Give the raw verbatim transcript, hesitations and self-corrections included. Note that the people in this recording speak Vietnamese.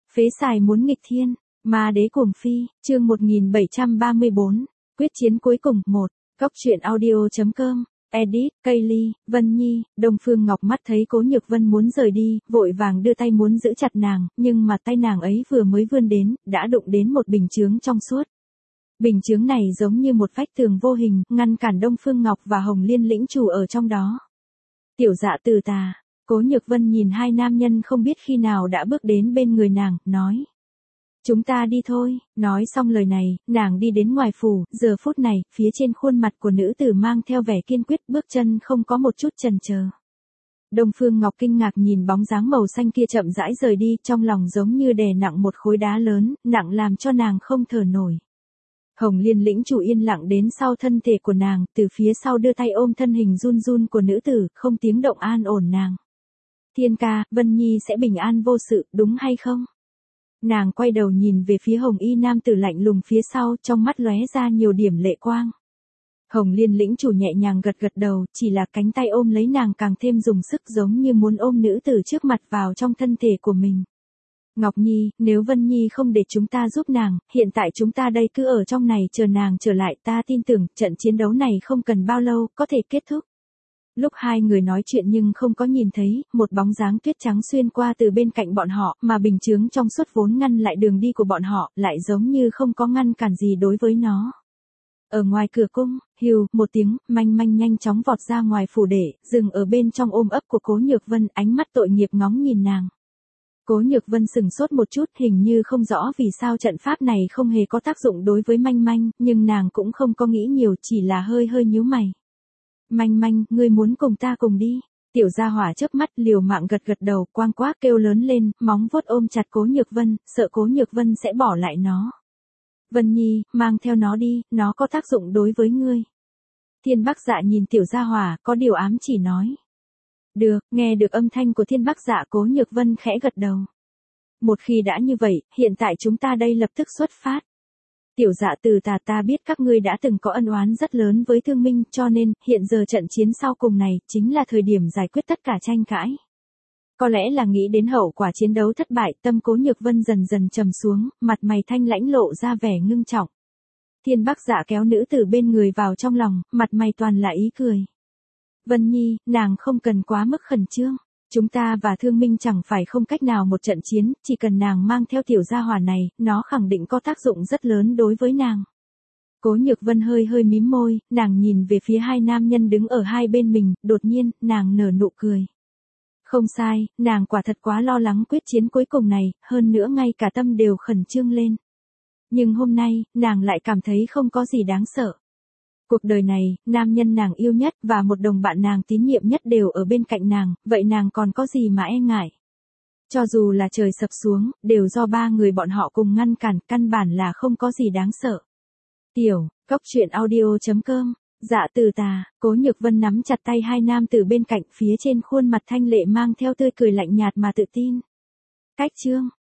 Phế xài muốn nghịch thiên, ma đế cuồng phi, chương một nghìn bảy trăm ba mươi bốn, quyết chiến cuối cùng, một, Cóc truyện audio chấm com, edit, Kaylee, Vân Nhi, Đông Phương Ngọc mắt thấy Cố Nhược Vân muốn rời đi, vội vàng đưa tay muốn giữ chặt nàng, nhưng mà tay nàng ấy vừa mới vươn đến, đã đụng đến một bình chướng trong suốt. Bình chướng này giống như một vách tường vô hình, ngăn cản Đông Phương Ngọc và Hồng Liên lĩnh chủ ở trong đó. Tiểu dạ từ tà, Cố Nhược Vân nhìn hai nam nhân không biết khi nào đã bước đến bên người nàng, nói. Chúng ta đi thôi, nói xong lời này, nàng đi đến ngoài phủ, giờ phút này, phía trên khuôn mặt của nữ tử mang theo vẻ kiên quyết, bước chân không có một chút chần chờ. Đông Phương Ngọc kinh ngạc nhìn bóng dáng màu xanh kia chậm rãi rời đi, trong lòng giống như đè nặng một khối đá lớn, nặng làm cho nàng không thở nổi. Hồng Liên lĩnh chủ yên lặng đến sau thân thể của nàng, từ phía sau đưa tay ôm thân hình run run của nữ tử, không tiếng động an ổn nàng. Thiên ca, Vân Nhi sẽ bình an vô sự, đúng hay không? Nàng quay đầu nhìn về phía Hồng Y nam tử lạnh lùng phía sau, trong mắt lóe ra nhiều điểm lệ quang. Hồng Liên lĩnh chủ nhẹ nhàng gật gật đầu, chỉ là cánh tay ôm lấy nàng càng thêm dùng sức giống như muốn ôm nữ tử trước mặt vào trong thân thể của mình. Ngọc Nhi, nếu Vân Nhi không để chúng ta giúp nàng, hiện tại chúng ta đây cứ ở trong này chờ nàng trở lại, ta tin tưởng trận chiến đấu này không cần bao lâu, có thể kết thúc. Lúc hai người nói chuyện nhưng không có nhìn thấy, một bóng dáng tuyết trắng xuyên qua từ bên cạnh bọn họ, mà bình chướng trong suốt vốn ngăn lại đường đi của bọn họ, lại giống như không có ngăn cản gì đối với nó. Ở ngoài cửa cung, hiu, một tiếng, manh manh nhanh chóng vọt ra ngoài phủ để, dừng ở bên trong ôm ấp của Cố Nhược Vân, ánh mắt tội nghiệp ngóng nhìn nàng. Cố Nhược Vân sừng sốt một chút, hình như không rõ vì sao trận pháp này không hề có tác dụng đối với manh manh, nhưng nàng cũng không có nghĩ nhiều, chỉ là hơi hơi nhíu mày. Manh manh, ngươi muốn cùng ta cùng đi. Tiểu gia hỏa chớp mắt liều mạng gật gật đầu, quang quác kêu lớn lên, móng vuốt ôm chặt Cố Nhược Vân, sợ Cố Nhược Vân sẽ bỏ lại nó. Vân Nhi, mang theo nó đi, nó có tác dụng đối với ngươi. Thiên Bắc Dạ nhìn tiểu gia hỏa, có điều ám chỉ nói. Được, nghe được âm thanh của Thiên Bắc Dạ, Cố Nhược Vân khẽ gật đầu. Một khi đã như vậy, hiện tại chúng ta đây lập tức xuất phát. Tiểu dạ từ tà, ta biết các ngươi đã từng có ân oán rất lớn với Thương Minh, cho nên, hiện giờ trận chiến sau cùng này, chính là thời điểm giải quyết tất cả tranh cãi. Có lẽ là nghĩ đến hậu quả chiến đấu thất bại, tâm Cố Nhược Vân dần dần trầm xuống, mặt mày thanh lãnh lộ ra vẻ ngưng trọng. Thiên Bắc Dạ kéo nữ tử bên người vào trong lòng, mặt mày toàn là ý cười. Vân Nhi, nàng không cần quá mức khẩn trương. Chúng ta và Thương Minh chẳng phải không cách nào một trận chiến, chỉ cần nàng mang theo tiểu gia hỏa này, nó khẳng định có tác dụng rất lớn đối với nàng. Cố Nhược Vân hơi hơi mím môi, nàng nhìn về phía hai nam nhân đứng ở hai bên mình, đột nhiên, nàng nở nụ cười. Không sai, nàng quả thật quá lo lắng quyết chiến cuối cùng này, hơn nữa ngay cả tâm đều khẩn trương lên. Nhưng hôm nay, nàng lại cảm thấy không có gì đáng sợ. Cuộc đời này, nam nhân nàng yêu nhất và một đồng bạn nàng tín nhiệm nhất đều ở bên cạnh nàng, vậy nàng còn có gì mà e ngại. Cho dù là trời sập xuống, đều do ba người bọn họ cùng ngăn cản, căn bản là không có gì đáng sợ. Tiểu, Cóc truyện audio chấm com, dạ từ tà, Cố Nhược Vân nắm chặt tay hai nam từ bên cạnh, phía trên khuôn mặt thanh lệ mang theo tươi cười lạnh nhạt mà tự tin. Cách chương.